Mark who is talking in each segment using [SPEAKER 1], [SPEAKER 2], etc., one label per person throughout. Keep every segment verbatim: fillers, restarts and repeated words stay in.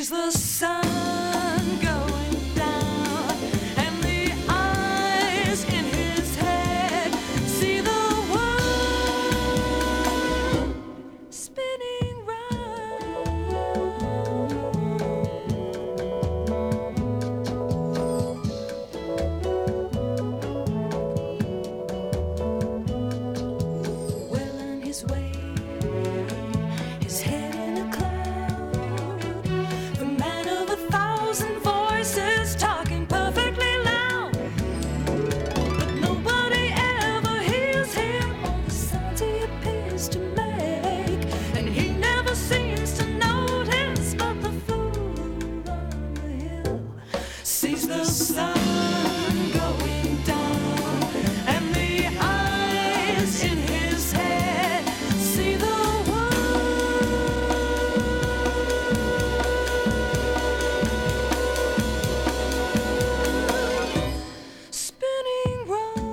[SPEAKER 1] the sun going down, and the eyes in his head see the world spinning round. Well on his way, his head in a cloud, the man of a thousand voices talking perfectly loud, but nobody ever hears him or the sounds he appears to make, and he never seems to notice, but the fool on the hill sees the sun going down, and the eyes in his head see the world spinning round.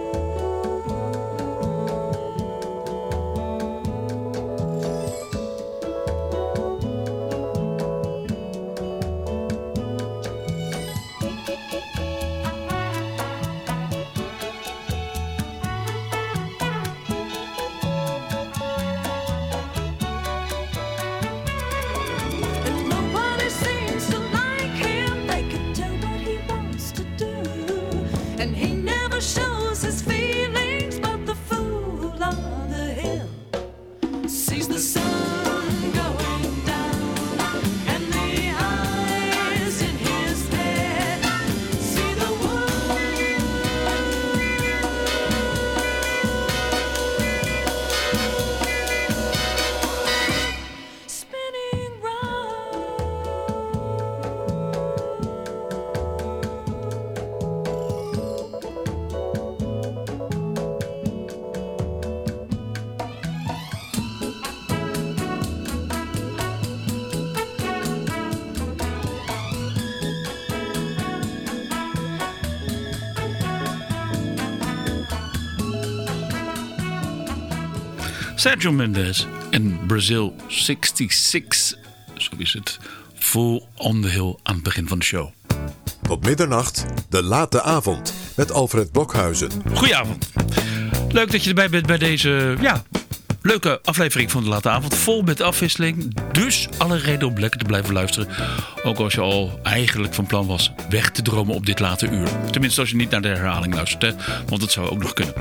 [SPEAKER 1] And nobody seems to like him. They can tell what he wants to do, and he never shows his feelings. But the fool on the hill sees the sun going down, and the eyes in his head see the world spinning round.
[SPEAKER 2] Sergio Mendes en Brazil zesenzestig. Zo is het. Full on the hill aan het begin van de show.
[SPEAKER 3] Tot middernacht, de late avond met Alfred Blokhuizen.
[SPEAKER 2] Goedenavond. Leuk dat je erbij bent bij deze ja, leuke aflevering van de late avond. Vol met afwisseling. Dus alle reden om lekker te blijven luisteren. Ook als je al eigenlijk van plan was weg te dromen op dit late uur. Tenminste als je niet naar de herhaling luistert. Hè? Want dat zou ook nog kunnen.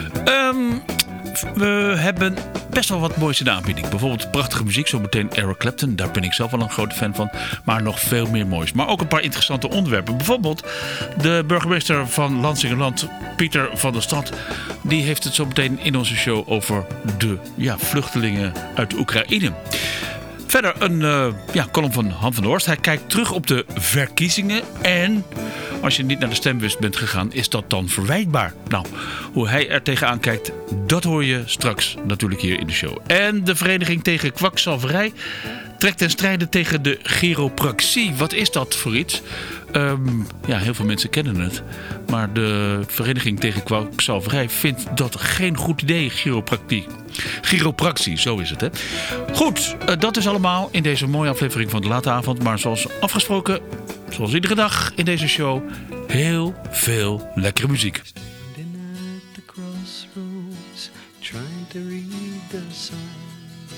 [SPEAKER 2] Um, we hebben best wel wat moois in de aanbieding. Bijvoorbeeld prachtige muziek. Zometeen Eric Clapton. Daar ben ik zelf wel een grote fan van. Maar nog veel meer moois. Maar ook een paar interessante onderwerpen. Bijvoorbeeld de burgemeester van Lansingerland, Pieter van der Stad. Die heeft het zo meteen in onze show over de ja, vluchtelingen uit Oekraïne. Verder een uh, ja, column van Han van der Horst. Hij kijkt terug op de verkiezingen. En als je niet naar de stembus bent gegaan, is dat dan verwijtbaar? Nou, hoe hij er tegenaan kijkt, dat hoor je straks natuurlijk hier in de show. En de Vereniging tegen Kwakzalverij trekt ten strijde tegen de chiropractie. Wat is dat voor iets? Um, ja, heel veel mensen kennen het. Maar de Vereniging tegen Kwakzalverij vindt dat geen goed idee, chiropractie. Chiropractie, zo is het, hè. Goed, uh, dat is allemaal in deze mooie aflevering van de late avond. Maar zoals afgesproken, zoals iedere dag in deze show, heel veel lekkere muziek.
[SPEAKER 4] Standing at the crossroads, trying to read the signs,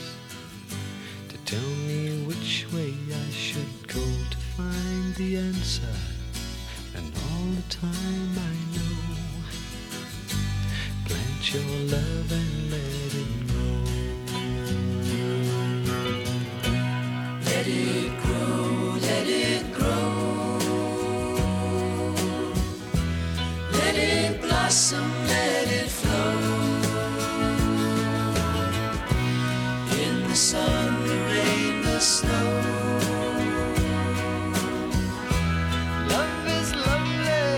[SPEAKER 4] to tell me which way I should go to find the answer. And all the time I know, plant your love and let it grow. Let it grow, let it grow. Let it blossom, let it flow. In the sun, the rain, the snow. Love is lovely.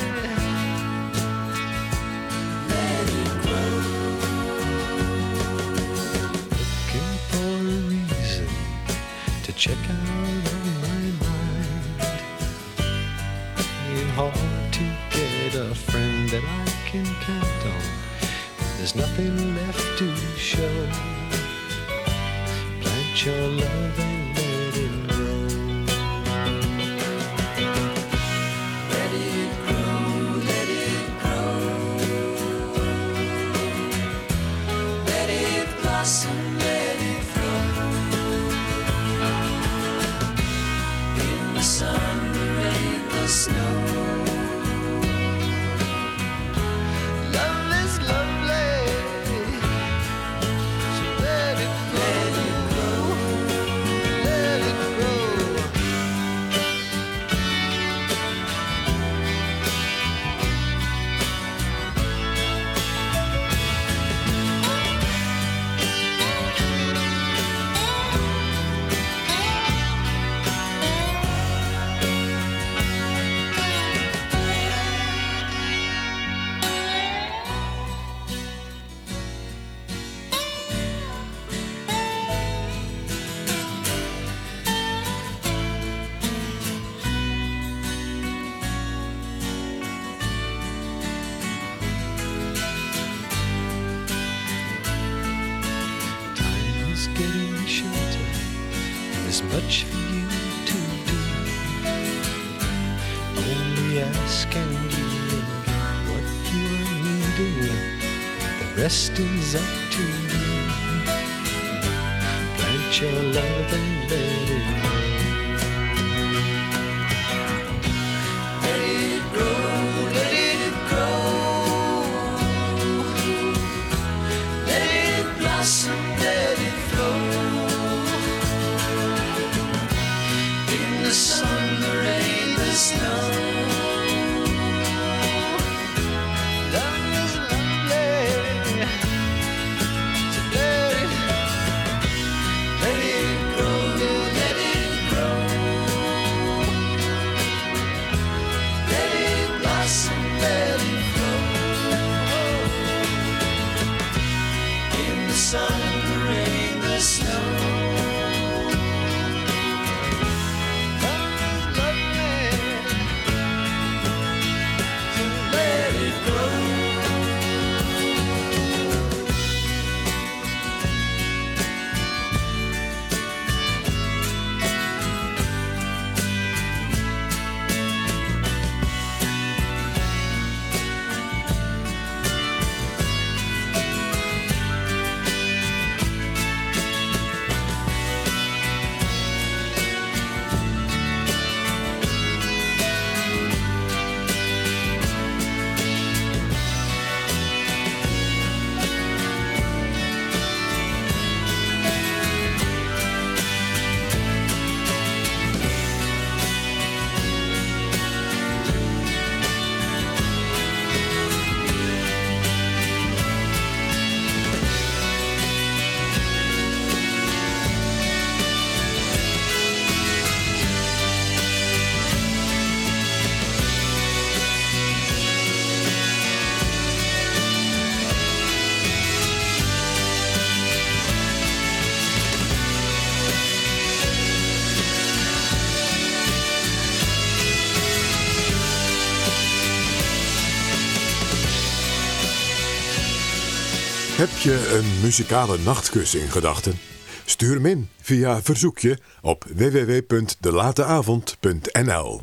[SPEAKER 4] Let it grow. Looking for a reason to check out on my mind. Ain't hard to get a friend that I can count on. There's nothing left to show. Plant your love and let it grow. is getting shorter. There's much for you to do. Only ask and you will get what you are needing. The rest is up to you. Plant your love and let it grow. Let it grow, let it grow. Let it blossom, let it flow. In the sun, the rain, the snow.
[SPEAKER 3] Heb je een muzikale nachtkus in gedachten? Stuur hem in via verzoekje op w w w punt de late avond punt n l.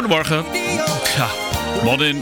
[SPEAKER 2] Goedemorgen. Ja, Morning.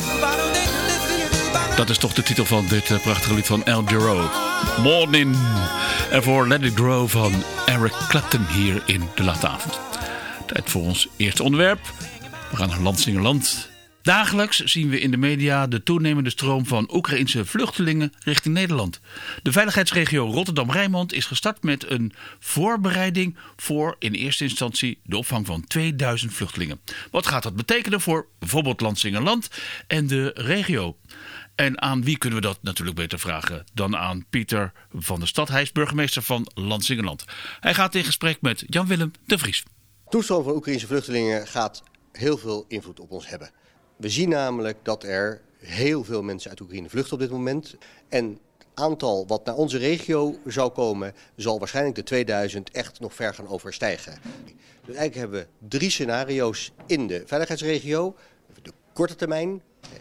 [SPEAKER 2] Dat is toch de titel van dit uh, prachtige lied van Al Jarreau. Morning. En voor Let It Grow van Eric Clapton hier in de late avond. Tijd voor ons eerste onderwerp. We gaan naar Landsingerland. Dagelijks zien we in de media de toenemende stroom van Oekraïense vluchtelingen richting Nederland. De veiligheidsregio Rotterdam-Rijnmond is gestart met een voorbereiding voor in eerste instantie de opvang van tweeduizend vluchtelingen. Wat gaat dat betekenen voor bijvoorbeeld Landsingerland en de regio? En aan wie kunnen we dat natuurlijk beter vragen dan aan Pieter van der Stad. Hij is burgemeester van Landsingerland. Hij gaat in gesprek met Jan-Willem de Vries.
[SPEAKER 5] De toestroom van Oekraïense vluchtelingen gaat heel veel invloed op ons hebben. We zien namelijk dat er heel veel mensen uit Oekraïne vluchten op dit moment. En het aantal wat naar onze regio zou komen, zal waarschijnlijk de tweeduizend echt nog ver gaan overstijgen. Dus eigenlijk hebben we drie scenario's in de veiligheidsregio. De korte termijn,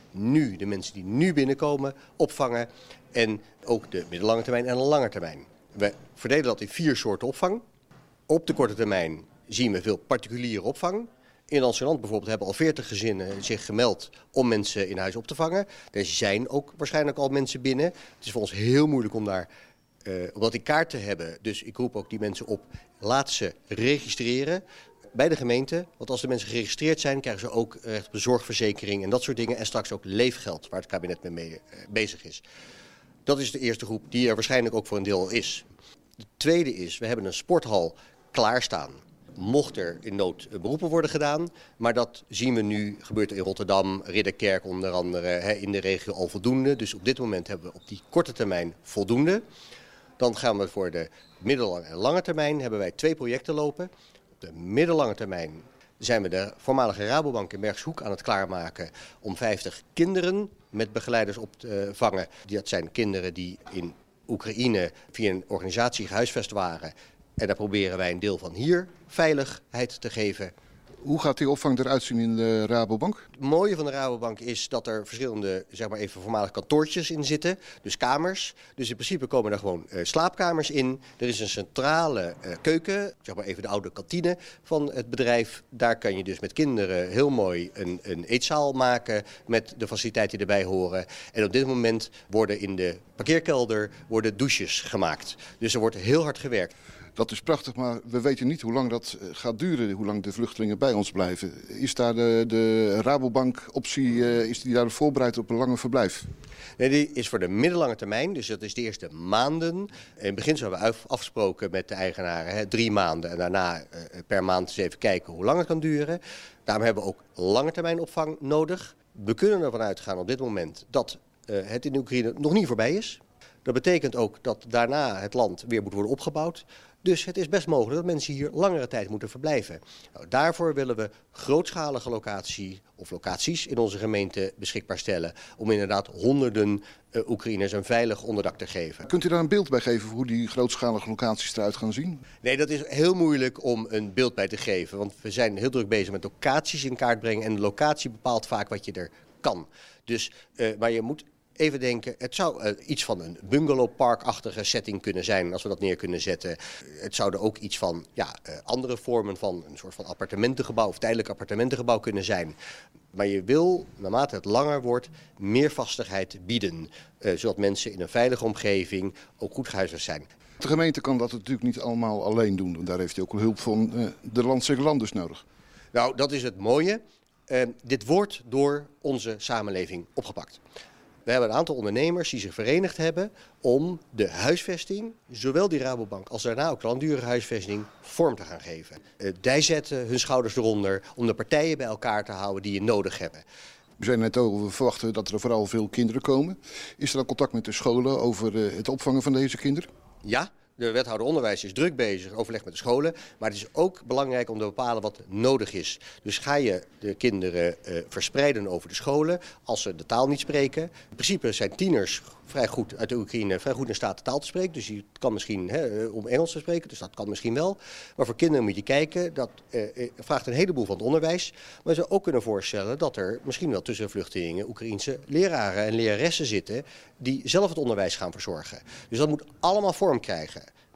[SPEAKER 5] nu de mensen die nu binnenkomen, opvangen. En ook de middellange termijn en de lange termijn. We verdelen dat in vier soorten opvang. Op de korte termijn zien we veel particuliere opvang. In Landsingerland bijvoorbeeld hebben al veertig gezinnen zich gemeld om mensen in huis op te vangen. Er zijn ook waarschijnlijk al mensen binnen. Het is voor ons heel moeilijk om daar uh, om dat in kaart te hebben. Dus ik roep ook die mensen op, laat ze registreren bij de gemeente. Want als de mensen geregistreerd zijn, krijgen ze ook recht op een zorgverzekering en dat soort dingen. En straks ook leefgeld, waar het kabinet mee uh, bezig is. Dat is de eerste groep die er waarschijnlijk ook voor een deel is. De tweede is, we hebben een sporthal klaarstaan. Mocht er in nood beroepen worden gedaan. Maar dat zien we nu, gebeurt in Rotterdam, Ridderkerk onder andere, hè, in de regio al voldoende. Dus op dit moment hebben we op die korte termijn voldoende. Dan gaan we voor de middellange en lange termijn, hebben wij twee projecten lopen. Op de middellange termijn zijn we de voormalige Rabobank in Bergshoek aan het klaarmaken om vijftig kinderen met begeleiders op te vangen. Dat zijn kinderen die in Oekraïne via een organisatie gehuisvest waren. En daar proberen wij een deel van hier veiligheid te geven.
[SPEAKER 6] Hoe gaat die opvang eruit zien in de Rabobank?
[SPEAKER 5] Het mooie van de Rabobank is dat er verschillende, zeg maar even voormalig kantoortjes in zitten. Dus kamers. Dus in principe komen er gewoon uh, slaapkamers in. Er is een centrale uh, keuken, zeg maar even de oude kantine van het bedrijf. Daar kan je dus met kinderen heel mooi een, een eetzaal maken met de faciliteiten die erbij horen. En op dit moment worden in de parkeerkelder worden douches gemaakt. Dus er wordt heel hard gewerkt.
[SPEAKER 6] Dat is prachtig, maar we weten niet hoe lang dat gaat duren, hoe lang de vluchtelingen bij ons blijven. Is daar de, de Rabobank-optie, uh, is die daar voorbereid op een langer verblijf?
[SPEAKER 5] Nee, die is voor de middellange termijn, dus dat is de eerste maanden. In het begin hebben we afgesproken met de eigenaren, hè, drie maanden. En daarna uh, per maand eens even kijken hoe lang het kan duren. Daarom hebben we ook lange termijn opvang nodig. We kunnen ervan uitgaan op dit moment dat uh, het in Oekraïne nog niet voorbij is. Dat betekent ook dat daarna het land weer moet worden opgebouwd. Dus het is best mogelijk dat mensen hier langere tijd moeten verblijven. Nou, daarvoor willen we grootschalige locatie of locaties in onze gemeente beschikbaar stellen. Om inderdaad honderden uh, Oekraïners een veilig onderdak te geven.
[SPEAKER 6] Kunt u daar een beeld bij geven hoe die grootschalige locaties eruit gaan zien?
[SPEAKER 5] Nee, dat is heel moeilijk om een beeld bij te geven. Want we zijn heel druk bezig met locaties in kaart brengen. En de locatie bepaalt vaak wat je er kan. Dus, uh, maar je moet even denken, het zou uh, iets van een bungalowparkachtige setting kunnen zijn als we dat neer kunnen zetten. Het zouden ook iets van ja, uh, andere vormen van een soort van appartementengebouw of tijdelijk appartementengebouw kunnen zijn. Maar je wil, naarmate het langer wordt, meer vastigheid bieden. Uh, zodat mensen in een veilige omgeving ook goed gehuisvest zijn.
[SPEAKER 6] De gemeente kan dat natuurlijk niet allemaal alleen doen. Daar heeft hij ook wel hulp van uh, de Landsingerlanders nodig.
[SPEAKER 5] Nou, dat is het mooie. Uh, dit wordt door onze samenleving opgepakt. We hebben een aantal ondernemers die zich verenigd hebben om de huisvesting, zowel die Rabobank als daarna ook de langdurige huisvesting, vorm te gaan geven. Uh, zij zetten hun schouders eronder om de partijen bij elkaar te houden die je nodig hebben.
[SPEAKER 6] We zijn net over, we verwachten dat er vooral veel kinderen komen. Is er al contact met de scholen over uh, het opvangen van deze kinderen?
[SPEAKER 5] Ja. De wethouder onderwijs is druk bezig, overleg met de scholen. Maar het is ook belangrijk om te bepalen wat nodig is. Dus ga je de kinderen uh, verspreiden over de scholen als ze de taal niet spreken. In principe zijn tieners vrij goed uit de Oekraïne vrij goed in staat de taal te spreken. Dus die kan misschien hè, om Engels te spreken, dus dat kan misschien wel. Maar voor kinderen moet je kijken, dat uh, vraagt een heleboel van het onderwijs. Maar je zou ook kunnen voorstellen dat er misschien wel tussen vluchtelingen Oekraïense leraren en leraressen zitten die zelf het onderwijs gaan verzorgen. Dus dat moet allemaal vorm krijgen. Maar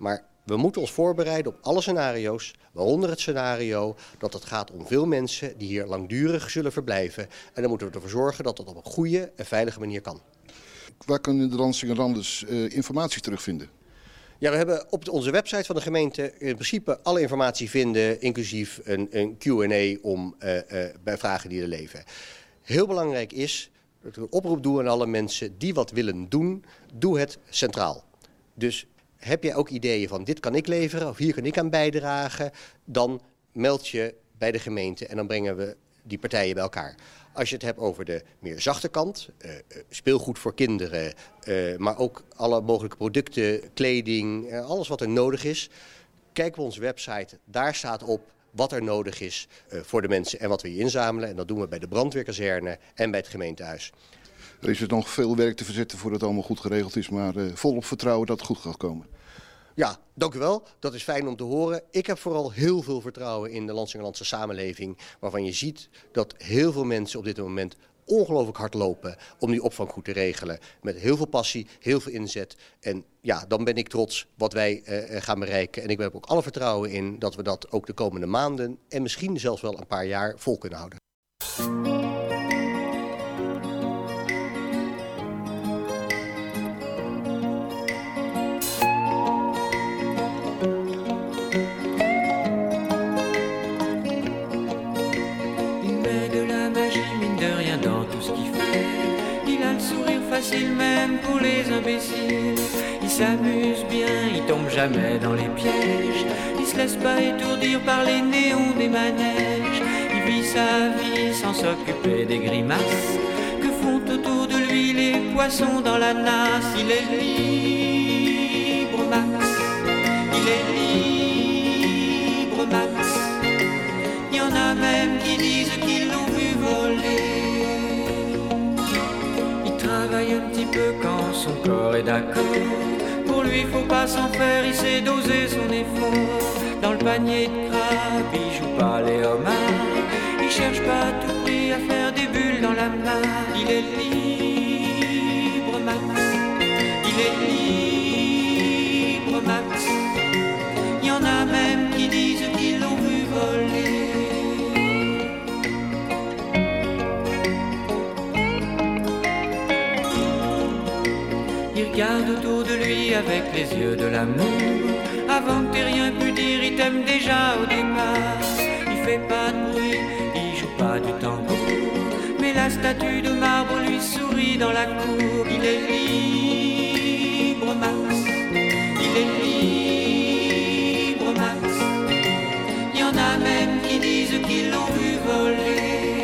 [SPEAKER 5] We moeten ons voorbereiden op alle scenario's, waaronder het scenario dat het gaat om veel mensen die hier langdurig zullen verblijven. En dan moeten we ervoor zorgen dat dat op een goede en veilige manier kan.
[SPEAKER 6] Waar kunnen de Lansingerlanders uh, informatie terugvinden?
[SPEAKER 5] Ja, we hebben op onze website van de gemeente in principe alle informatie vinden, inclusief een, een Q en A om uh, uh, bij vragen die er leven. Heel belangrijk is dat we een oproep doen aan alle mensen die wat willen doen, doe het centraal. Dus heb jij ook ideeën van dit kan ik leveren of hier kan ik aan bijdragen, dan meld je bij de gemeente en dan brengen we die partijen bij elkaar. Als je het hebt over de meer zachte kant, uh, speelgoed voor kinderen, uh, maar ook alle mogelijke producten, kleding, uh, alles wat er nodig is. Kijk op onze website, daar staat op wat er nodig is uh, voor de mensen en wat we hier inzamelen. En dat doen we bij de brandweerkazerne en bij het gemeentehuis.
[SPEAKER 6] Er is dus nog veel werk te verzetten voordat het allemaal goed geregeld is, maar uh, volop vertrouwen dat het goed gaat komen.
[SPEAKER 5] Ja, dank u wel. Dat is fijn om te horen. Ik heb vooral heel veel vertrouwen in de Lansingerlandse samenleving, waarvan je ziet dat heel veel mensen op dit moment ongelooflijk hard lopen om die opvang goed te regelen. Met heel veel passie, heel veel inzet. En ja, dan ben ik trots wat wij uh, gaan bereiken. En ik heb ook alle vertrouwen in dat we dat ook de komende maanden en misschien zelfs wel een paar jaar vol kunnen houden.
[SPEAKER 7] Facile même pour les imbéciles. Il s'amuse bien, il tombe jamais dans les pièges. Il se laisse pas étourdir par les néons des manèges. Il vit sa vie sans s'occuper des grimaces que font autour de lui les poissons dans la nasse. Il est libre, Max. Il est libre, Max. Il y en a même qui disent qu'ils l'ont vu voler. Travaille un petit peu quand son corps est d'accord. Pour lui, faut pas s'en faire, il sait doser son effort. Dans le panier de crabe, il joue pas les homards. Il cherche pas à tout prix à faire des bulles dans la mare. Il est libre, Max. Il est libre, Max. Il y en a même qui disent qu'ils l'ont vu voler. Il regarde autour de lui avec les yeux de l'amour. Avant que t'aies rien pu dire, il t'aime déjà au départ. Il fait pas de bruit, il joue pas du tambour. Mais la statue de marbre lui sourit dans la cour. Il est libre, Max. Il est libre, Max. Il y en a même qui disent qu'ils l'ont vu voler.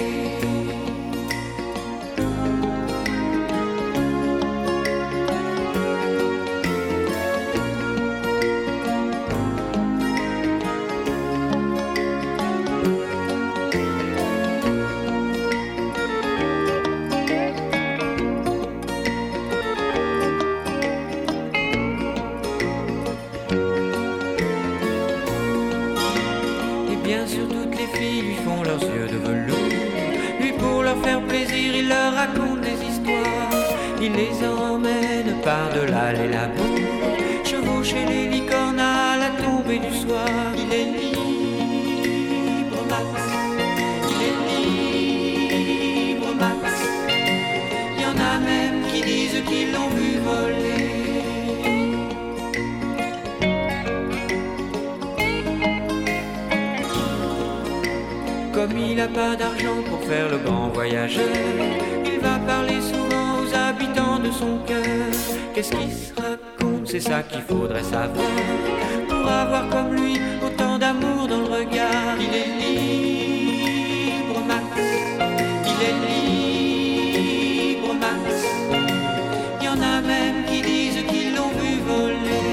[SPEAKER 7] Il les emmène par-delà les labos, chevaucher les licornes à la tombée du soir. Il est libre, Max. Il est libre, Max. Il y en a même qui disent qu'ils l'ont vu voler. Comme il n'a pas d'argent pour faire le grand voyageur, il va parler souvent aux habitants de son cœur. Qu'est-ce qu'il se raconte, c'est ça qu'il faudrait savoir, pour avoir comme lui autant d'amour dans le regard. Il est libre, Max. Il est libre, Max. Il y en a même qui disent qu'ils l'ont vu voler.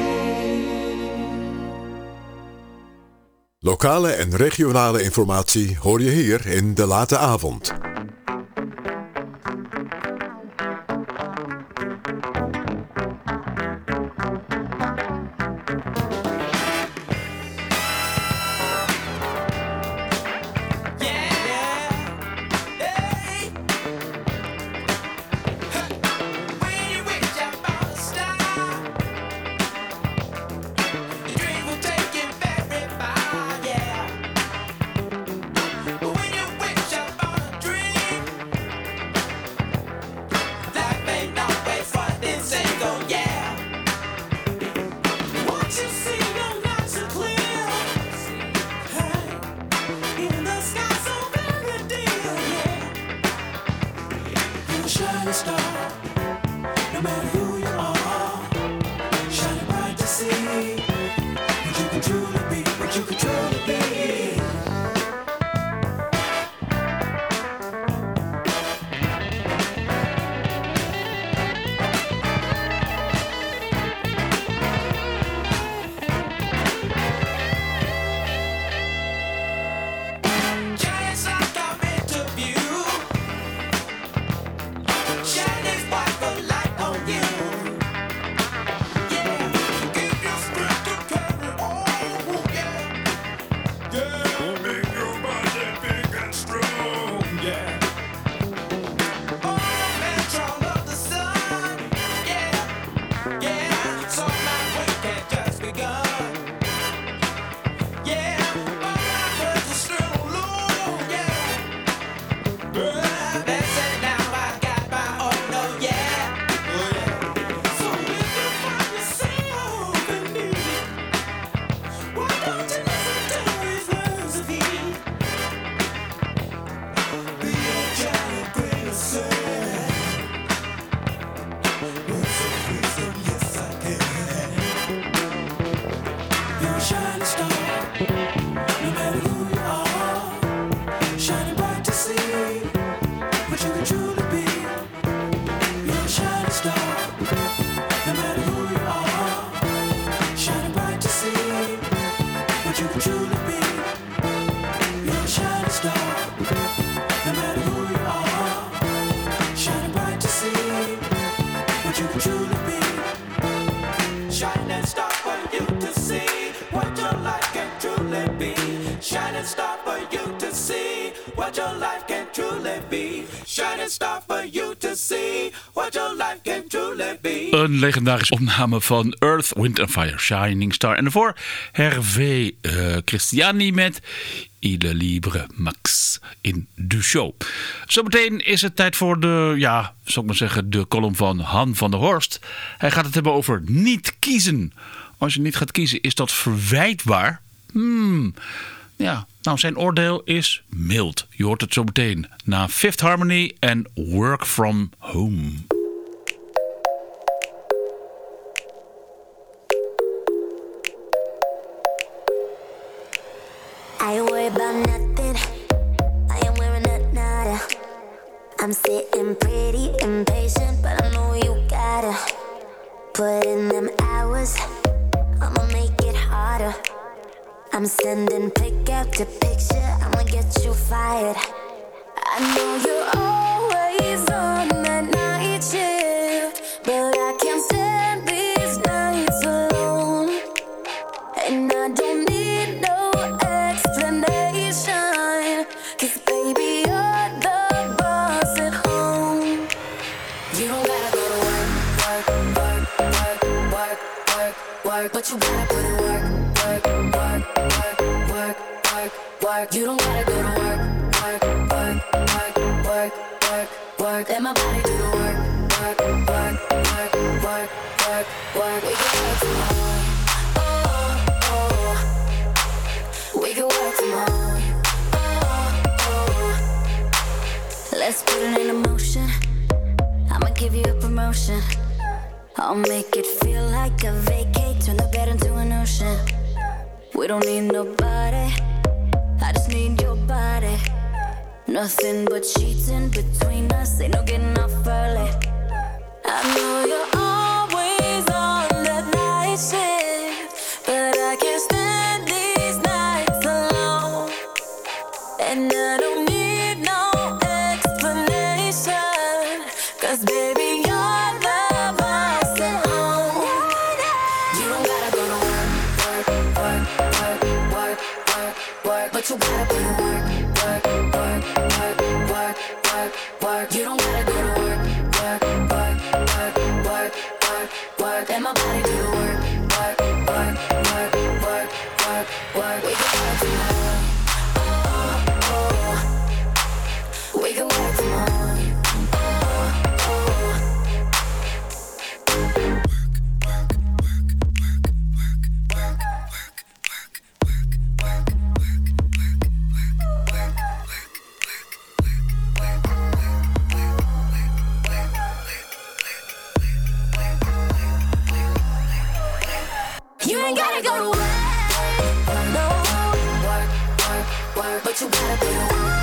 [SPEAKER 3] Lokale en regionale informatie hoor je hier in De Late Avond.
[SPEAKER 8] Dream
[SPEAKER 1] shining star. No matter who you are, shining bright to see what you can truly be, what you can truly be.
[SPEAKER 2] Een legendarische opname van Earth, Wind and Fire, Shining Star. En daarvoor Hervé uh, Christiani met Il Libre Max in de show. Zometeen is het tijd voor de, ja, zal ik maar zeggen, de column van Han van der Horst. Hij gaat het hebben over niet kiezen. Als je niet gaat kiezen, is dat verwijtbaar? Hmm, ja, nou zijn oordeel is mild. Je hoort het zo meteen na Fifth Harmony en Work From Home.
[SPEAKER 8] I ain't worried about nothing. I ain't wearing a nada. I'm sitting pretty impatient, but I know you gotta put in them hours. I'ma make it harder. I'm sending pick after picture. I'ma get you fired. I know you're always on that night shift, but I can't stand these nights alone. And I don't need no explanation, 'cause baby you're the boss at home. You don't gotta go to work, work, work, work, work, work, work, but you gotta put in work, work, work, work, work, work, work. You don't gotta go to work, work, work, work, work, work, work. Let my body do the work, work, work, work, work, work, work. We can work tomorrow. We can work tomorrow. Oh, oh. Let's put it in motion. I'ma give you a promotion. I'll make it feel like a vacate. Turn the bed into an ocean. We don't need nobody. I just need your body. Nothing but sheets in between us. Ain't no getting off early. I know you're always on that night shift, but I can't stand these nights alone. And I don't need no explanation, 'cause baby you're the boss at home. You don't gotta go to work, work, work, work, work, work, work, but you gotta put in work, work, work, work, work, work, work. You don't gotta go to work, work, work, work, work, work, work. Let my body do the work, work, work, work, work, work, work. We can work tomorrow. Oh, oh. We can work tomorrow. Oh, oh. gotta go to work. No, work, work, work, but you gotta go to work.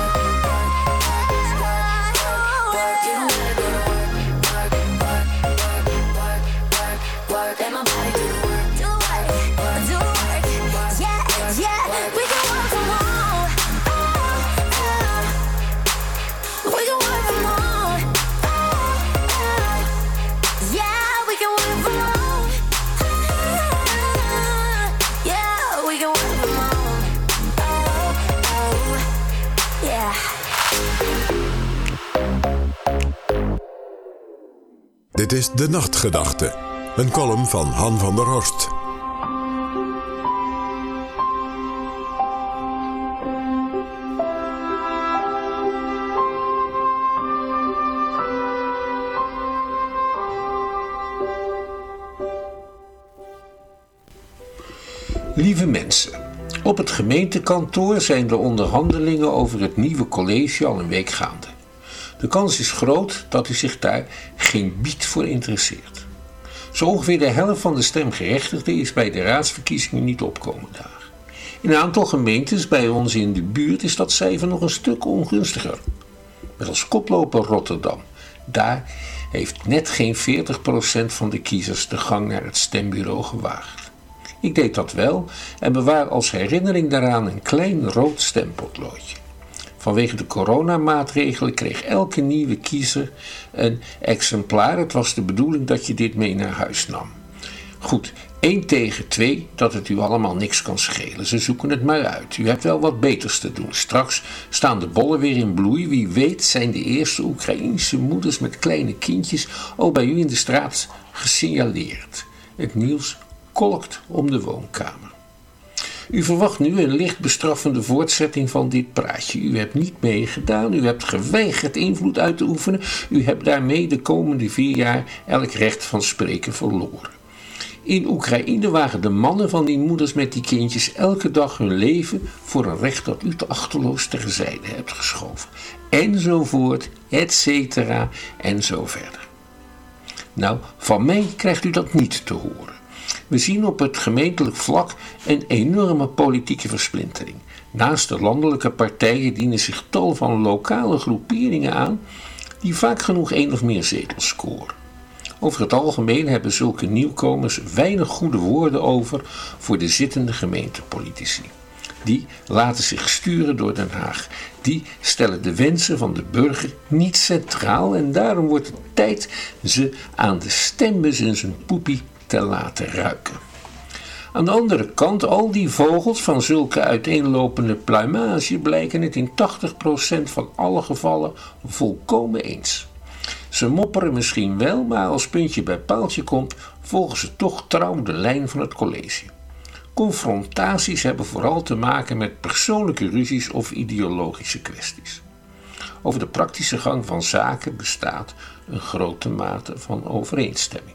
[SPEAKER 8] You don't gotta go to work, work, work, work, work, work, work. Let my body do the work, do the work, do the work. Yeah, yeah, we can work from home. Oh, oh. We can work from home. Oh, oh. Yeah, we can work from home. Yeah, we can work from home. Oh, oh. Yeah.
[SPEAKER 3] Dit is De Nachtgedachte, een column van Han van der Horst.
[SPEAKER 9] Lieve mensen, op het gemeentekantoor zijn de onderhandelingen over het nieuwe college al een week gaande. De kans is groot dat u zich daar geen biet voor interesseert. Zo ongeveer de helft van de stemgerechtigden is bij de raadsverkiezingen niet opkomen dagen. In een aantal gemeentes bij ons in de buurt is dat cijfer nog een stuk ongunstiger. Met als koploper Rotterdam. Daar heeft net geen veertig procent van de kiezers de gang naar het stembureau gewaagd. Ik deed dat wel en bewaar als herinnering daaraan een klein rood stempotloodje. Vanwege de coronamaatregelen kreeg elke nieuwe kiezer een exemplaar. Het was de bedoeling dat je dit mee naar huis nam. Goed, één tegen twee, dat het u allemaal niks kan schelen. Ze zoeken het maar uit. U hebt wel wat beters te doen. Straks staan de bollen weer in bloei. Wie weet zijn de eerste Oekraïense moeders met kleine kindjes al bij u in de straat gesignaleerd. Het nieuws kolkt om de woonkamer. U verwacht nu een licht bestraffende voortzetting van dit praatje. U hebt niet meegedaan, u hebt geweigerd invloed uit te oefenen. U hebt daarmee de komende vier jaar elk recht van spreken verloren. In Oekraïne wagen de mannen van die moeders met die kindjes elke dag hun leven voor een recht dat u te achterloos terzijde hebt geschoven. Enzovoort, et cetera, en zo verder. Nou, van mij krijgt u dat niet te horen. We zien op het gemeentelijk vlak een enorme politieke versplintering. Naast de landelijke partijen dienen zich tal van lokale groeperingen aan die vaak genoeg één of meer zetels scoren. Over het algemeen hebben zulke nieuwkomers weinig goede woorden over voor de zittende gemeentepolitici. Die laten zich sturen door Den Haag. Die stellen de wensen van de burger niet centraal en daarom wordt het tijd ze aan de stembus in zijn poepie te laten ruiken. Aan de andere kant, al die vogels van zulke uiteenlopende pluimage blijken het in tachtig procent van alle gevallen volkomen eens. Ze mopperen misschien wel, maar als puntje bij paaltje komt, volgen ze toch trouw de lijn van het college. Confrontaties hebben vooral te maken met persoonlijke ruzies of ideologische kwesties. Over de praktische gang van zaken bestaat een grote mate van overeenstemming.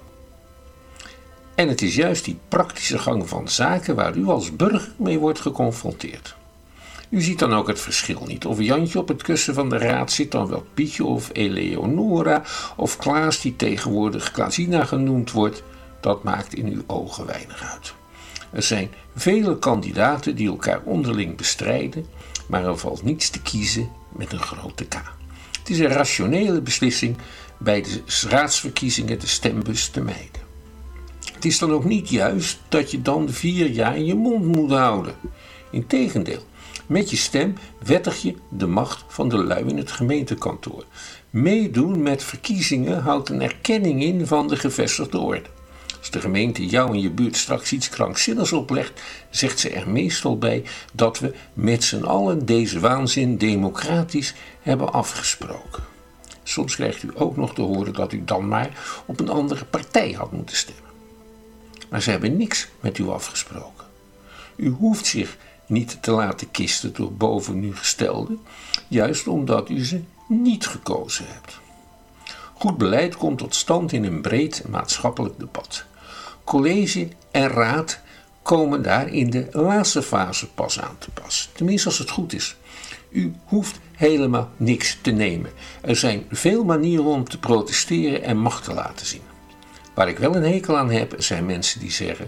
[SPEAKER 9] En het is juist die praktische gang van zaken waar u als burger mee wordt geconfronteerd. U ziet dan ook het verschil niet. Of Jantje op het kussen van de raad zit, dan wel Pietje of Eleonora of Klaas die tegenwoordig Klaasina genoemd wordt. Dat maakt in uw ogen weinig uit. Er zijn vele kandidaten die elkaar onderling bestrijden, maar er valt niets te kiezen met een grote K. Het is een rationele beslissing bij de raadsverkiezingen de stembus te mijden. Het is dan ook niet juist dat je dan vier jaar je mond moet houden. Integendeel, met je stem wettig je de macht van de lui in het gemeentekantoor. Meedoen met verkiezingen houdt een erkenning in van de gevestigde orde. Als de gemeente jou en je buurt straks iets krankzinnigs oplegt, zegt ze er meestal bij dat we met z'n allen deze waanzin democratisch hebben afgesproken. Soms krijgt u ook nog te horen dat u dan maar op een andere partij had moeten stemmen. Maar ze hebben niks met u afgesproken. U hoeft zich niet te laten kisten door boven u gestelden, juist omdat u ze niet gekozen hebt. Goed beleid komt tot stand in een breed maatschappelijk debat. College en raad komen daar in de laatste fase pas aan te pas. Tenminste als het goed is. U hoeft helemaal niks te nemen. Er zijn veel manieren om te protesteren en macht te laten zien. Waar ik wel een hekel aan heb, zijn mensen die zeggen: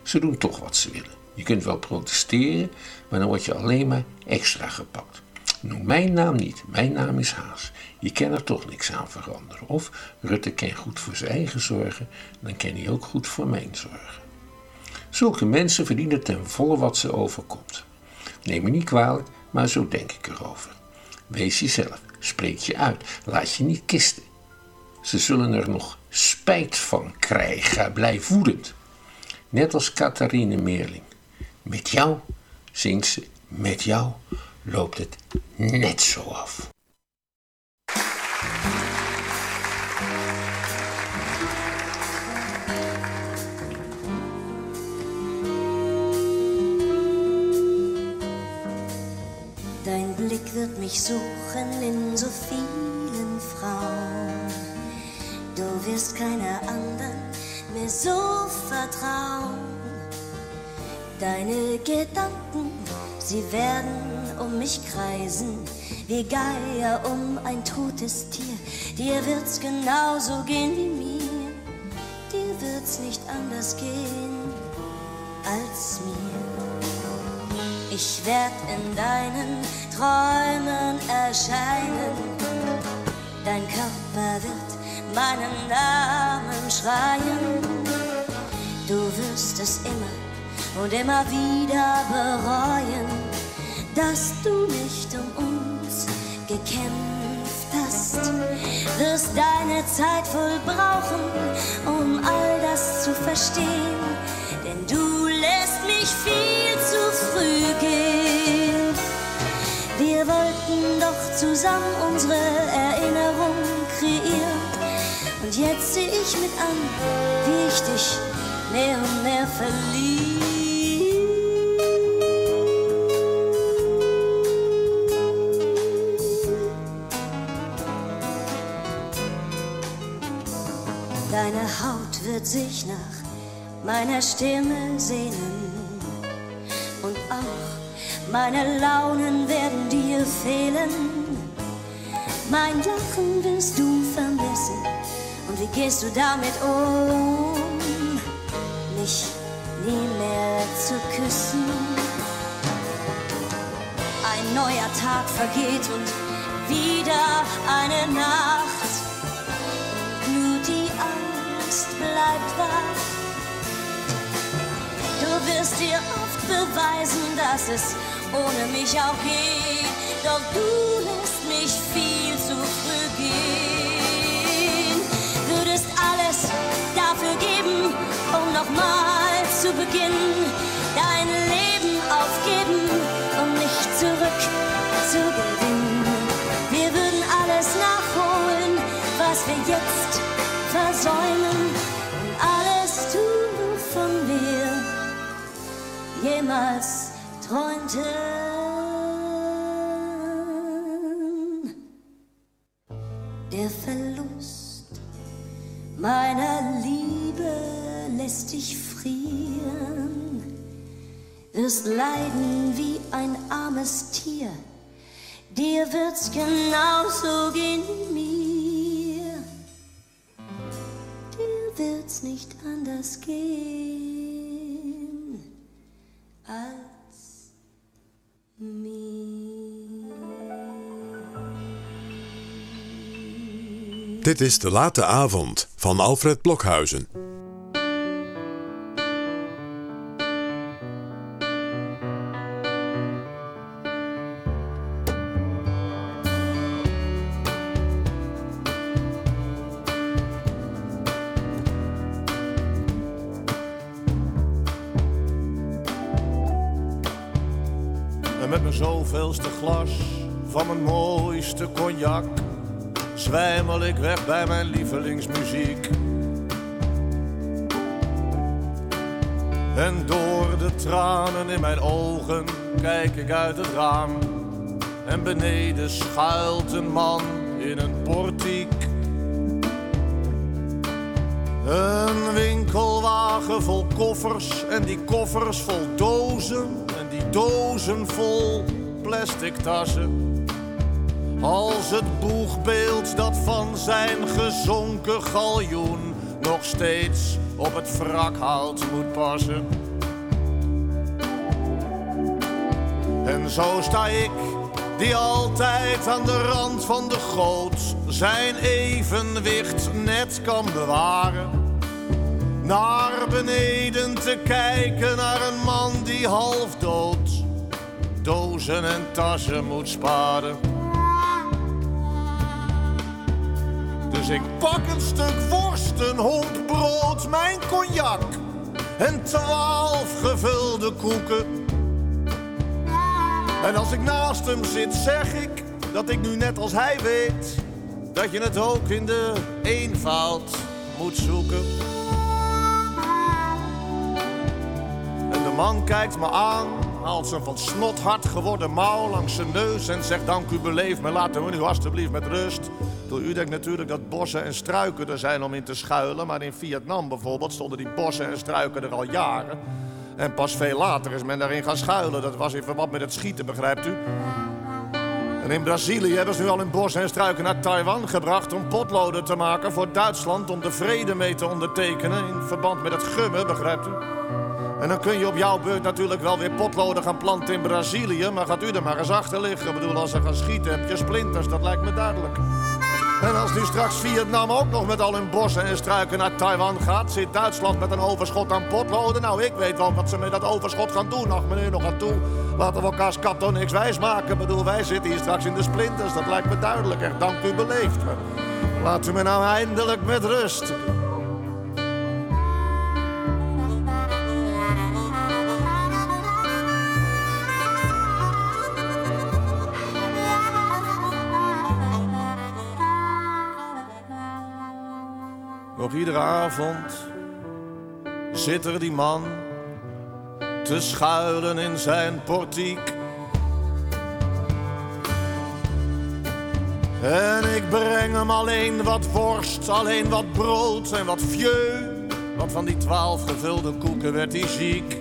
[SPEAKER 9] Ze doen toch wat ze willen. Je kunt wel protesteren, maar dan word je alleen maar extra gepakt. Noem mijn naam niet, mijn naam is Haas. Je kan er toch niks aan veranderen. Of Rutte kan goed voor zijn eigen zorgen, dan kan hij ook goed voor mijn zorgen. Zulke mensen verdienen ten volle wat ze overkomt. Neem me niet kwalijk, maar zo denk ik erover. Wees jezelf, spreek je uit, laat je niet kisten. Ze zullen er nog spijt van krijgen, blijf woedend. Net als Catharine Meerling. Met jou, zingt ze, met jou loopt het net zo af.
[SPEAKER 8] Dein Blick wird mich suchen in so vielen Frauen. Du wirst keiner anderen mehr so vertrauen. Deine Gedanken, sie werden um mich kreisen, wie Geier um ein totes Tier. Dir wird's genauso gehen wie mir, dir wird's nicht anders gehen als mir. Ich werd in deinen Träumen erscheinen, dein Körper wird meinen Namen schreien. Du wirst es immer und immer wieder bereuen, dass du nicht um uns gekämpft hast. Wirst deine Zeit wohl brauchen, um all das zu verstehen, denn du lässt mich viel zu früh gehen. Wir wollten doch zusammen unsere Erinnerung kreieren, und jetzt seh ich mit an, wie ich dich mehr und mehr verliere. Deine Haut wird sich nach meiner Stimme sehnen, und auch meine Launen werden dir fehlen. Mein Lachen wirst du vermissen, und wie gehst du damit um, mich nie mehr zu küssen? Ein neuer Tag vergeht und wieder eine Nacht, und nur die Angst bleibt wach. Du wirst dir oft beweisen, dass es ohne mich auch geht, doch du lässt mich viel zu früh gehen. Würdest alles dafür geben, um nochmal zu beginnen, dein Leben aufgeben, um nicht zurück zu gewinnen. Wir würden alles nachholen, was wir jetzt versäumen, und alles tun, wovon wir jemals träumten. Der Verlust meiner Liebe lässt dich frieren, wirst leiden wie ein armes Tier, dir wird's genauso gehen wie mir, dir wird's nicht anders gehen als mir.
[SPEAKER 3] Dit is De Late Avond van Alfred Blokhuizen.
[SPEAKER 10] En met mijn zoveelste glas van mijn mooiste cognac zwijmel ik weg bij mijn lievelingsmuziek. En door de tranen in mijn ogen kijk ik uit het raam. En beneden schuilt een man in een portiek. Een winkelwagen vol koffers en die koffers vol dozen. En die dozen vol plastic tassen. Als het boegbeeld dat van zijn gezonken galjoen nog steeds op het wrakhout moet passen. En zo sta ik, die altijd aan de rand van de goot zijn evenwicht net kan bewaren, naar beneden te kijken naar een man die half dood dozen en tassen moet sparen. Dus ik pak een stuk worst, een hond brood, mijn cognac en twaalf gevulde koeken. En als ik naast hem zit, zeg ik dat ik nu net als hij weet dat je het ook in de eenvoud moet zoeken. En de man kijkt me aan, haalt zijn van snot hard geworden mouw langs zijn neus en zegt: dank u beleefd, maar laten we nu alstublieft met rust. Door u denkt natuurlijk dat bossen en struiken er zijn om in te schuilen, maar in Vietnam bijvoorbeeld stonden die bossen en struiken er al jaren. En pas veel later is men daarin gaan schuilen. Dat was in verband met het schieten, begrijpt u? En in Brazilië hebben ze nu al hun bossen en struiken naar Taiwan gebracht om potloden te maken voor Duitsland om de vrede mee te ondertekenen in verband met het gummen, begrijpt u? En dan kun je op jouw beurt natuurlijk wel weer potloden gaan planten in Brazilië, maar gaat u er maar eens achter liggen. Ik bedoel, als ze gaan schieten heb je splinters, dat lijkt me duidelijk. En als nu straks Vietnam ook nog met al hun bossen en struiken naar Taiwan gaat, zit Duitsland met een overschot aan potloden. Nou, ik weet wel wat ze met dat overschot gaan doen. Ach, meneer, nog aan toe. Laten we elkaars kap toch niks wijs maken. Ik bedoel, wij zitten hier straks in de splinters. Dat lijkt me duidelijk. Echt, dank u beleefd. Maar laat u me nou eindelijk met rust. Nog iedere avond zit er die man te schuilen in zijn portiek. En ik breng hem alleen wat worst, alleen wat brood en wat vieux. Want van die twaalf gevulde koeken werd hij ziek.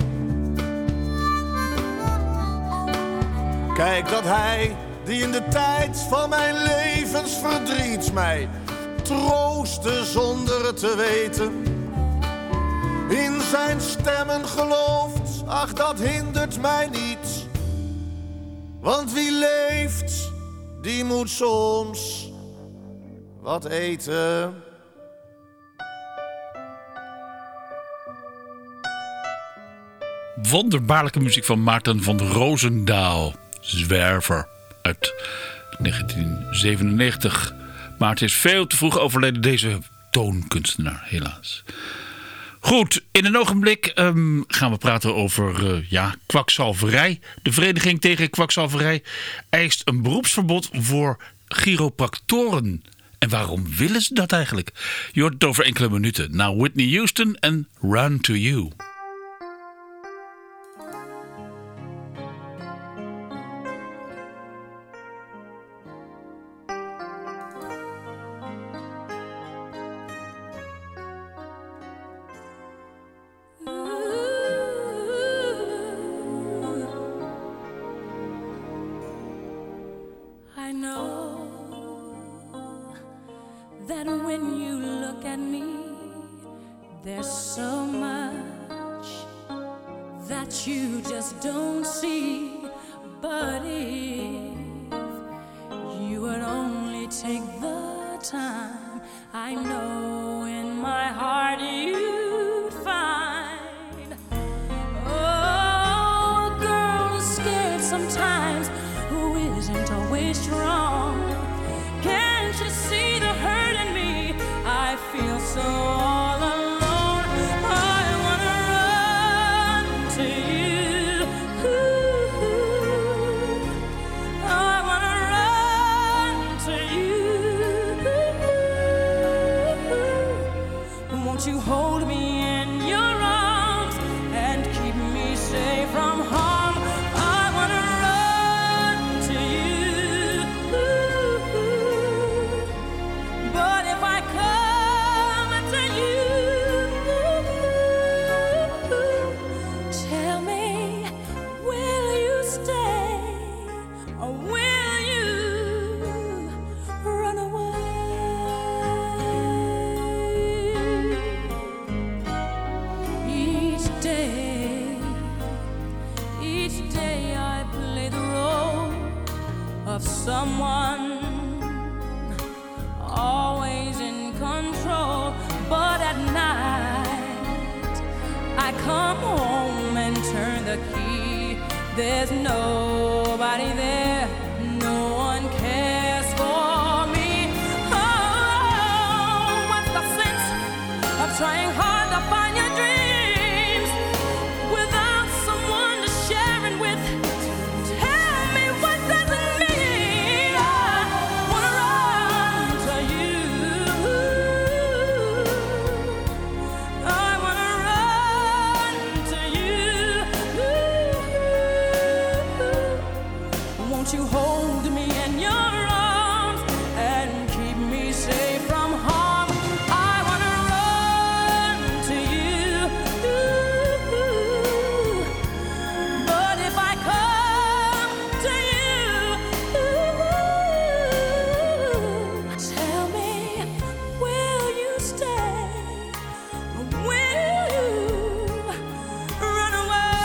[SPEAKER 10] Kijk dat hij, die in de tijd van mijn levensverdriet mij troosten zonder het te weten, in zijn stemmen gelooft, ach dat hindert mij niet. Want wie leeft, die moet soms wat eten.
[SPEAKER 2] Wonderbaarlijke muziek van Maarten van Roosendaal, Zwerver uit negentien zevenennegentig. Maar het is veel te vroeg overleden, deze toonkunstenaar, helaas. Goed, in een ogenblik um, gaan we praten over uh, ja, kwakzalverij. De Vereniging tegen Kwakzalverij eist een beroepsverbod voor chiropractoren. En waarom willen ze dat eigenlijk? Je hoort het over enkele minuten. Nou, Whitney Houston en Run to You.
[SPEAKER 1] the key. There's nobody there, no one cares for me. Oh, what's the sense of trying hard to find your dreams without someone to share it with? Tell me, what does it mean? I wanna run to you. I wanna run to you. Won't you hold me in your arms and keep me safe from harm? I wanna run to you. But if I come to you, tell me, will you stay? Or will you run away?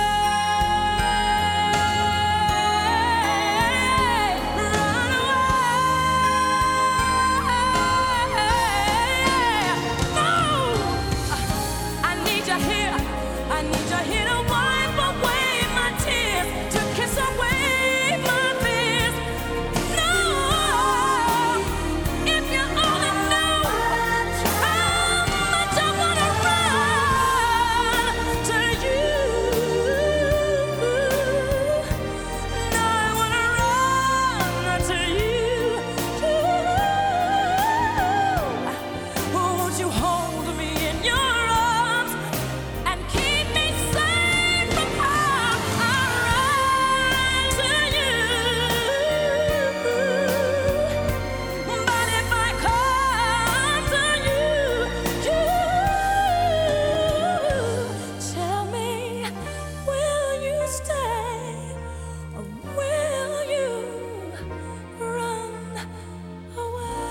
[SPEAKER 1] Run away. No, I need you here. I need you here to wipe away my tears, to kiss away my fears. No, if you only knew how much I wanna run to you. No, I wanna run to you. Won't you hold me in your arms and keep me safe from harm? I run to you. But if I come to you, tell me, will you stay or will you run away?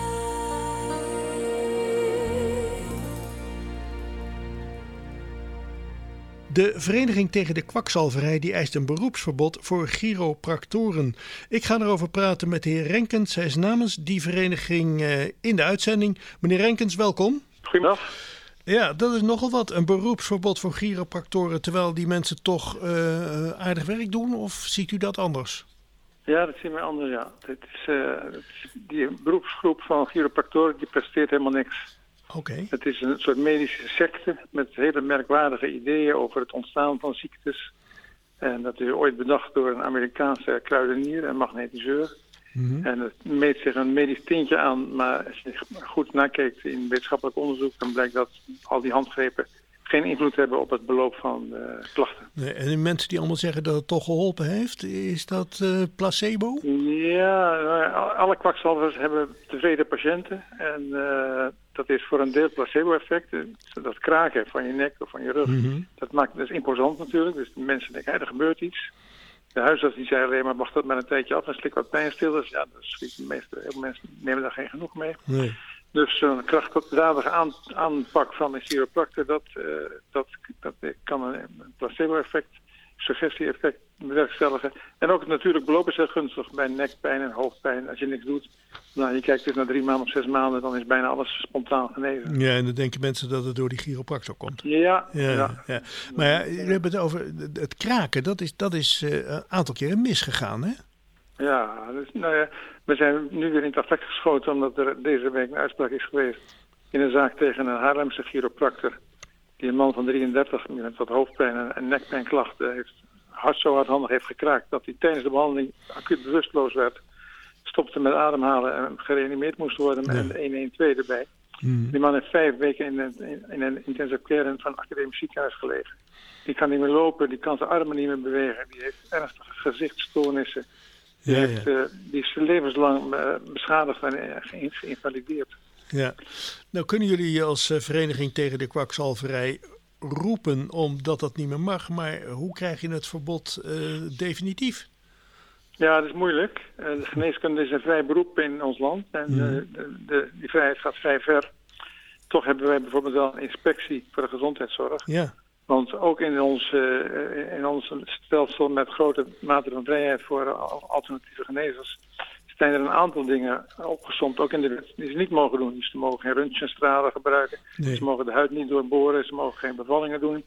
[SPEAKER 11] De Vereniging tegen de Kwakzalverij die eist een beroepsverbod voor chiropractoren. Ik ga erover praten met de heer Renkens. Hij is namens die vereniging eh, in de uitzending. Meneer Renkens, welkom.
[SPEAKER 12] Goedemiddag.
[SPEAKER 11] Ja, dat is nogal wat. Een beroepsverbod voor chiropractoren, terwijl die mensen toch eh, aardig werk doen? Of ziet u dat anders?
[SPEAKER 12] Ja, dat zien wij anders, ja. Het is, eh, het is- die beroepsgroep van chiropractoren die presteert helemaal niks.
[SPEAKER 11] Oké.
[SPEAKER 12] Het is een soort medische secte met hele merkwaardige ideeën over het ontstaan van ziektes. En dat is ooit bedacht door een Amerikaanse kruidenier en magnetiseur.
[SPEAKER 11] Mhm.
[SPEAKER 12] En het meet zich een medisch tintje aan, maar als je goed nakijkt in wetenschappelijk onderzoek, dan blijkt dat al die handgrepen geen invloed hebben op het beloop van uh, klachten.
[SPEAKER 11] Nee, en de mensen die allemaal zeggen dat het toch geholpen heeft, is dat uh, placebo?
[SPEAKER 12] Ja, alle kwakzalvers hebben tevreden patiënten. En uh, dat is voor een deel placebo-effect. Dat kraken van je nek of van je rug,
[SPEAKER 11] Mm-hmm.
[SPEAKER 12] dat maakt dat is imposant natuurlijk. Dus de mensen denken, hey, er gebeurt iets. De huisarts die zei alleen maar, wacht dat maar een tijdje af en slik wat pijnstillers. Ja, dat schiet de meeste, heel veel mensen nemen daar geen genoeg mee.
[SPEAKER 11] Nee.
[SPEAKER 12] Dus zo'n krachtdadige aan, aanpak van een chiropractor, dat, uh, dat, dat kan een placebo-effect, suggestie-effect bewerkstelligen. En ook het natuurlijk beloop is heel gunstig bij nekpijn en hoofdpijn. Als je niks doet, nou, je kijkt dus na drie maanden of zes maanden, dan is bijna alles spontaan genezen.
[SPEAKER 11] Ja, en dan denken mensen dat het door die chiropractor komt.
[SPEAKER 12] Ja,
[SPEAKER 11] Ja,
[SPEAKER 12] ja.
[SPEAKER 11] ja. Maar ja, jullie hebben het over het kraken. Dat is, dat is uh, een aantal keren misgegaan, hè?
[SPEAKER 12] Ja, dus, nou ja, we zijn nu weer in het affect geschoten omdat er deze week een uitspraak is geweest in een zaak tegen een Haarlemse chiropractor. Die een man van drieëndertig met wat hoofdpijn en, en nekpijnklachten heeft hard zo hardhandig heeft gekraakt dat hij tijdens de behandeling acuut bewusteloos werd, stopte met ademhalen en gereanimeerd moest worden met een honderdtwaalf erbij.
[SPEAKER 11] Hmm.
[SPEAKER 12] Die man heeft vijf weken in een, in, in een intensive care van een academisch ziekenhuis gelegen. Die kan niet meer lopen, die kan zijn armen niet meer bewegen, die heeft ernstige gezichtsstoornissen. Die,
[SPEAKER 11] Ja,
[SPEAKER 12] heeft,
[SPEAKER 11] ja.
[SPEAKER 12] uh, die is levenslang uh, beschadigd en uh, ge- geïnvalideerd.
[SPEAKER 11] Ja. Nou kunnen jullie als uh, Vereniging tegen de Kwakzalverij roepen omdat dat niet meer mag, maar hoe krijg je het verbod uh, definitief?
[SPEAKER 12] Ja, dat is moeilijk. Uh, de geneeskunde is een vrij beroep in ons land en uh, de, de, die vrijheid gaat vrij ver. Toch hebben wij bijvoorbeeld wel een inspectie voor de gezondheidszorg.
[SPEAKER 11] Ja.
[SPEAKER 12] Want ook in ons, uh, in ons stelsel met grote mate van vrijheid voor alternatieve genezers zijn er een aantal dingen opgesomd, ook in de wet, die ze niet mogen doen. Dus ze mogen geen röntgenstralen gebruiken,
[SPEAKER 11] Nee.
[SPEAKER 12] ze mogen de huid niet doorboren, ze mogen geen bevallingen doen.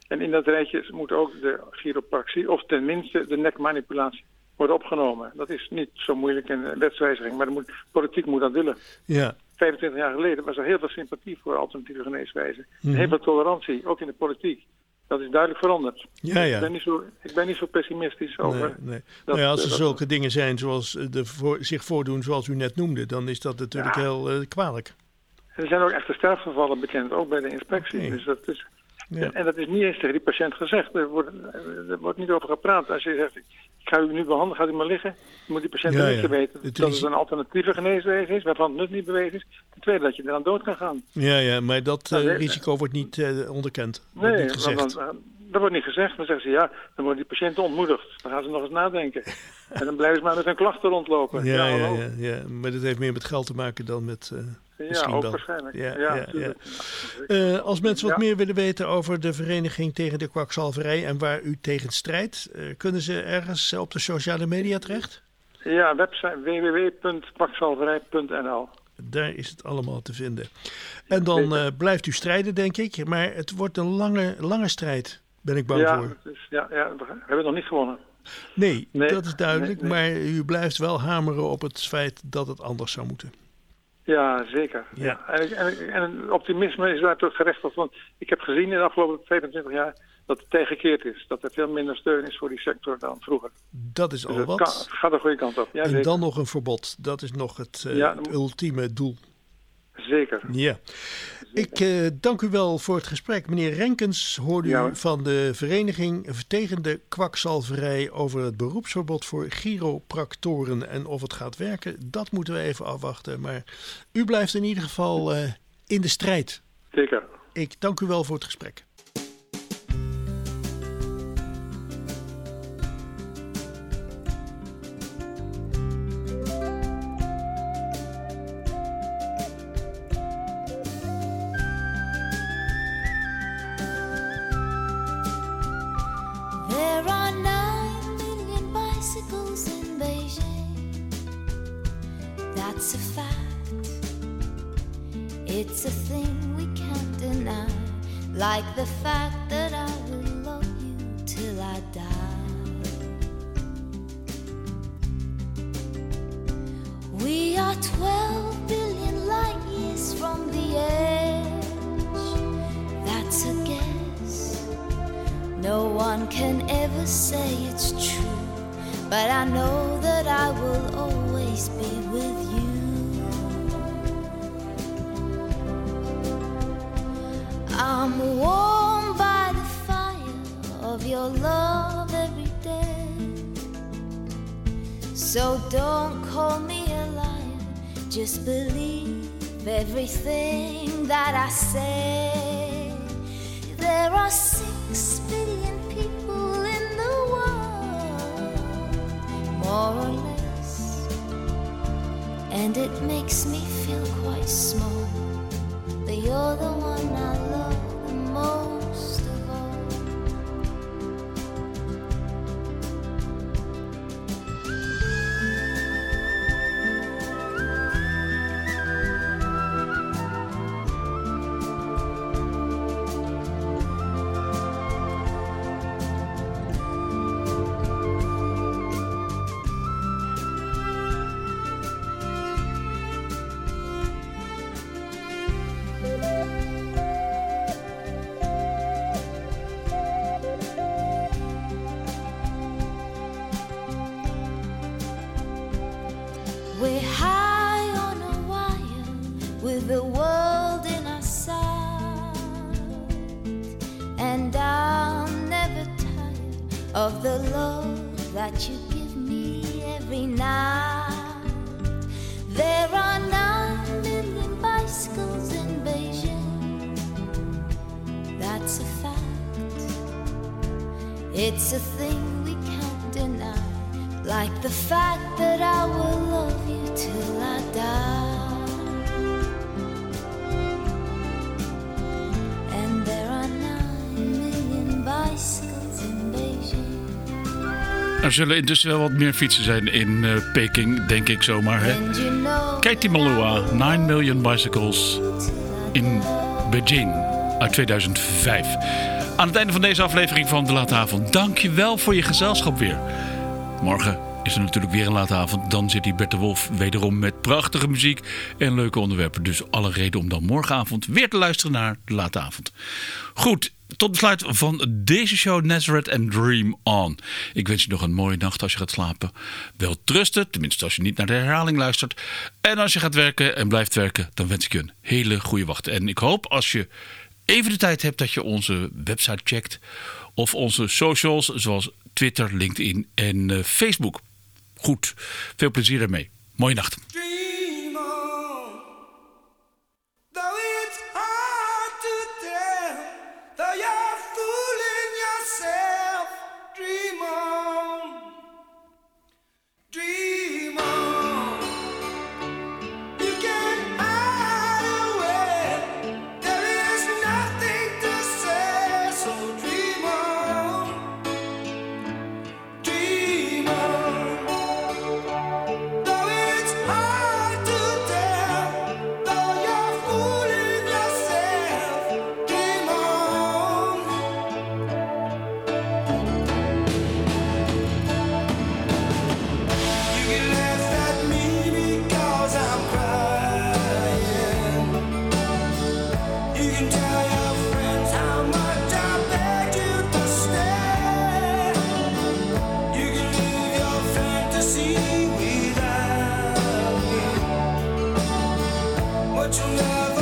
[SPEAKER 12] En in dat rijtje moet ook de chiropractie, of tenminste de nekmanipulatie, worden opgenomen. Dat is niet zo moeilijk in wetswijziging, maar de moet, politiek moet dat willen.
[SPEAKER 11] Ja.
[SPEAKER 12] vijfentwintig jaar geleden was er heel veel sympathie voor alternatieve geneeswijzen.
[SPEAKER 11] Mhm.
[SPEAKER 12] Heel veel tolerantie, ook in de politiek. Dat is duidelijk veranderd.
[SPEAKER 11] Ja, ja.
[SPEAKER 12] Ik ben niet zo, ik ben niet zo pessimistisch over...
[SPEAKER 11] Nee, nee.
[SPEAKER 12] Dat,
[SPEAKER 11] nou ja, als er
[SPEAKER 12] dat-
[SPEAKER 11] zulke dingen zijn zoals de voor, zich voordoen zoals u net noemde, dan is dat natuurlijk
[SPEAKER 12] Ja.
[SPEAKER 11] heel uh, kwalijk.
[SPEAKER 12] Er zijn ook echte sterfgevallen bekend, ook bij de inspectie.
[SPEAKER 11] Oké.
[SPEAKER 12] Dus dat is,
[SPEAKER 11] Ja.
[SPEAKER 12] En dat is niet eens tegen die patiënt gezegd. Er wordt, er wordt niet over gepraat. Als je zegt, ik ga u nu behandelen, gaat u maar liggen. Dan moet die patiënt
[SPEAKER 11] Ja,
[SPEAKER 12] niet
[SPEAKER 11] ja.
[SPEAKER 12] te weten
[SPEAKER 11] Het
[SPEAKER 12] dat
[SPEAKER 11] is-
[SPEAKER 12] het een alternatieve geneeswijze is, waarvan het nut niet bewezen is. Ten tweede, dat je eraan dood kan gaan.
[SPEAKER 11] Ja, ja, maar dat uh,
[SPEAKER 12] Nou, nee,
[SPEAKER 11] risico wordt niet uh, onderkend. Wordt
[SPEAKER 12] Nee,
[SPEAKER 11] niet gezegd.
[SPEAKER 12] want, want, dat wordt niet gezegd. Dan zeggen ze, ja, dan worden die patiënten ontmoedigd. Dan gaan ze nog eens nadenken. En dan blijven ze maar met hun klachten rondlopen.
[SPEAKER 11] Ja, ja,
[SPEAKER 12] hallo.
[SPEAKER 11] ja, ja, maar dat heeft meer met geld te maken dan met... Uh,
[SPEAKER 12] Ja,
[SPEAKER 11] misschien
[SPEAKER 12] ook
[SPEAKER 11] wel.
[SPEAKER 12] waarschijnlijk.
[SPEAKER 11] Ja,
[SPEAKER 12] Ja,
[SPEAKER 11] ja,
[SPEAKER 12] tuurlijk.
[SPEAKER 11] ja. Uh, als mensen wat
[SPEAKER 12] Ja.
[SPEAKER 11] meer willen weten over de Vereniging tegen de Kwakzalverij en waar u tegen strijdt, uh, kunnen ze ergens op de sociale media terecht?
[SPEAKER 12] Ja, website w w w punt kwakzalverij punt n l.
[SPEAKER 11] Daar is het allemaal te vinden. En dan uh, blijft u strijden, denk ik. Maar het wordt een lange, lange strijd, ben ik bang
[SPEAKER 12] ja,
[SPEAKER 11] voor.
[SPEAKER 12] Dus, ja, ja, we hebben nog niet gewonnen.
[SPEAKER 11] Nee,
[SPEAKER 12] Nee,
[SPEAKER 11] dat is duidelijk.
[SPEAKER 12] nee, nee.
[SPEAKER 11] Maar u blijft wel hameren op het feit dat het anders zou moeten.
[SPEAKER 12] Ja, zeker.
[SPEAKER 11] Ja.
[SPEAKER 12] Ja. En, en, en optimisme is daar toch gerechtigd. Want ik heb gezien in de afgelopen vijfentwintig jaar dat het tegengekeerd is. Dat er veel minder steun is voor die sector dan vroeger.
[SPEAKER 11] Dat is
[SPEAKER 12] Dus
[SPEAKER 11] al
[SPEAKER 12] het
[SPEAKER 11] wat.
[SPEAKER 12] kan- het gaat de goede kant op. Ja,
[SPEAKER 11] en
[SPEAKER 12] zeker.
[SPEAKER 11] dan nog een verbod. Dat is nog het, uh,
[SPEAKER 12] Ja,
[SPEAKER 11] het
[SPEAKER 12] dan-
[SPEAKER 11] ultieme doel.
[SPEAKER 12] Zeker.
[SPEAKER 11] Ja. Ik uh, dank u wel voor het gesprek. Meneer Renkens hoorde u
[SPEAKER 12] Ja, hoor.
[SPEAKER 11] van de Vereniging tegen de Kwakzalverij over het beroepsverbod voor chiropractoren. En of het gaat werken, dat moeten we even afwachten. Maar u blijft in ieder geval uh, in de strijd.
[SPEAKER 12] Zeker.
[SPEAKER 11] Ik dank u wel voor het gesprek.
[SPEAKER 8] There are nine million bicycles in Beijing. That's a fact. It's a thing we can't deny. Like the fact that I will love you till I die. We are twelve billion light years from the edge. That's a guess. No one can ever say it's true, but I know that I will always be with you. I'm warmed by the fire of your love every day. So don't call me a liar, just believe everything that I say. There are six billion people in the world, more or less, and it makes me feel quite small. But you're the one I love the most of all. We're high on a wire with the world in our sight, and I'm never tired of the love that you give me every night. There are nine million bicycles in Beijing. That's a fact. It's a thing we can't deny. Like the fact that I will love you till I die. And there are nine million bicycles in Beijing.
[SPEAKER 2] Er zullen intussen wel wat meer fietsen zijn in uh, Peking, denk ik zomaar. Hè?
[SPEAKER 8] And you know
[SPEAKER 2] Katie Malua, nine million Bicycles in Beijing uit tweeduizend vijf. Aan het einde van deze aflevering van De Late Avond. Dank je wel voor je gezelschap weer. Morgen is er natuurlijk weer een late avond. Dan zit hier Bert de Wolf wederom met prachtige muziek en leuke onderwerpen. Dus alle reden om dan morgenavond weer te luisteren naar De Late Avond. Goed, tot besluit van deze show Nazareth and Dream On. Ik wens je nog een mooie nacht als je gaat slapen. Wel trusten, tenminste als je niet naar de herhaling luistert. En als je gaat werken en blijft werken, dan wens ik je een hele goede wacht. En ik hoop als je even de tijd hebt dat je onze website checkt. Of onze socials zoals Twitter, LinkedIn en uh, Facebook. Goed, veel plezier daarmee. Mooie nacht.
[SPEAKER 1] Dream on, though it's hard to tell, though you're fooling yourself. Dream on, dream on. You can hide away, there is nothing to say, so dream on, dream on. What you never